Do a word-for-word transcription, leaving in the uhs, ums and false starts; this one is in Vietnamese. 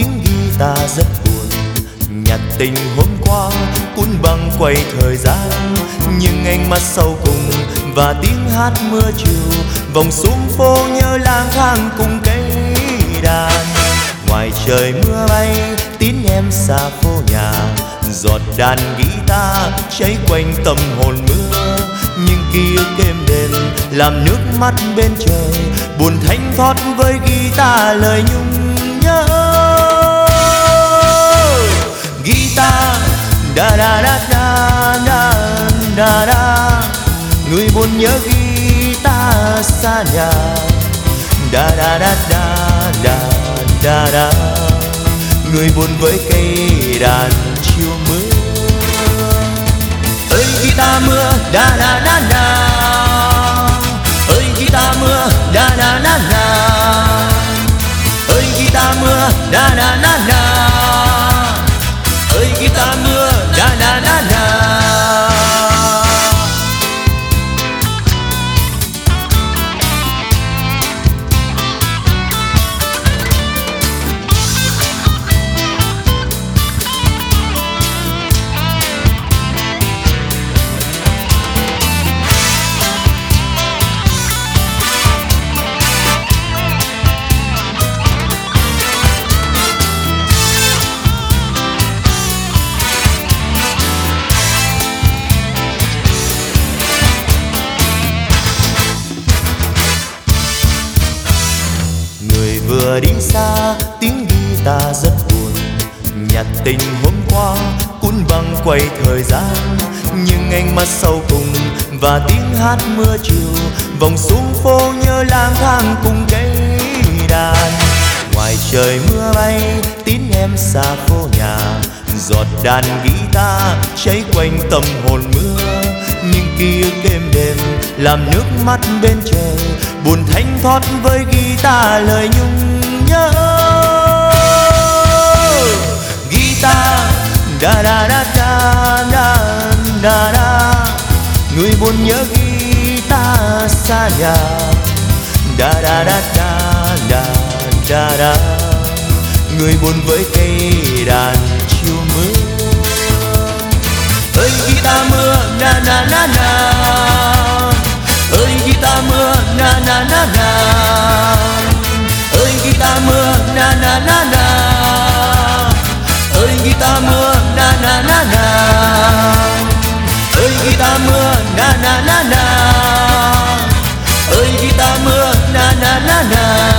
tiếng guitar rất buồn. Nhạc tình hôm qua cuốn băng quay thời gian, nhưng ánh mắt sau cùng và tiếng hát mưa chiều vòng xuống phố nhớ lang thang cùng cây đàn. Ngoài trời mưa bay tín em xa phố nhà, giọt đàn guitar cháy quanh tâm hồn mưa. Nhưng ký ức êm đềm làm nước mắt bên trời, buồn thánh thót với guitar lời nhung nhớ. Guitar da da da da da da da, người buồn nhớ guitar xa nhà. Da da da da da da da, người buồn với cây đàn chiều mưa. Ơi guitar mưa da da da da, ơi guitar mưa da da da da, ơi guitar mưa da da da da, ơi guitar mưa da da da da. Vừa đi xa tiếng guitar rất buồn. Nhạc tình hôm qua cuốn băng quay thời gian, nhưng ánh mắt sau cùng và tiếng hát mưa chiều vòng xuống phố nhớ lang thang cùng cây đàn. Ngoài trời mưa bay tín em xa phố nhà, giọt đàn guitar cháy quanh tâm hồn mưa. Nhưng ký ức êm đềm làm nước mắt bên trời, buồn thánh thót với guitar lời nhung nhớ. Guitar da da da da da da da, người buồn nhớ guitar xa nhà. Da da da da da da da, người buồn với cây đàn chiều mưa. Ơi guitar mưa na na na na, ơi guitar mưa na na na na, ơi guitar mưa na na na na, ơi guitar mưa na na na na, ơi guitar mưa na na na na, ơi guitar mưa na na na na.